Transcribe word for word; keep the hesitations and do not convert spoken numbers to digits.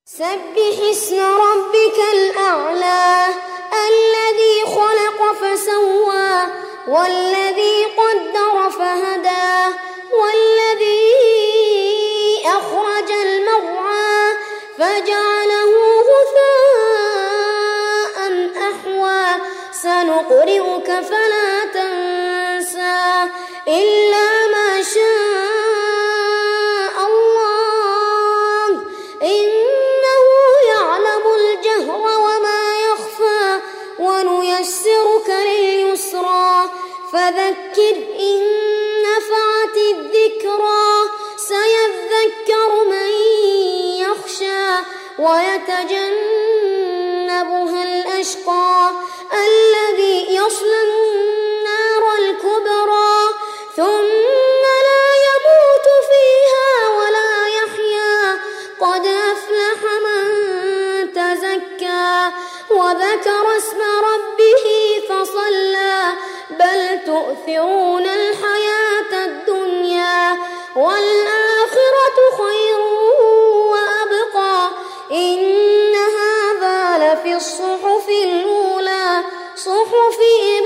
سبح اسم ربك الأعلى الذي خلق فسوى والذي قدر فهدى والذي أخرج المرعى فجعله غثاء أحوى سنقرئك فلا تنسى إلا ما شاء الله إنه يعلم الجهر وما يخفى ونيسرك لليسرى فذكر إن نفعت الذكرى سيذكر من يخشى ويتجنبها الأشقى الذي يصلى النار الكبرى ثم لا يموت فيها ولا يحيا قد أفلح من تزكى وذكر اسم ربه فصلى بل تؤثرون الحياة الدنيا والآخرة خير وأبقى إن هذا لفي الصحف الأولى صحف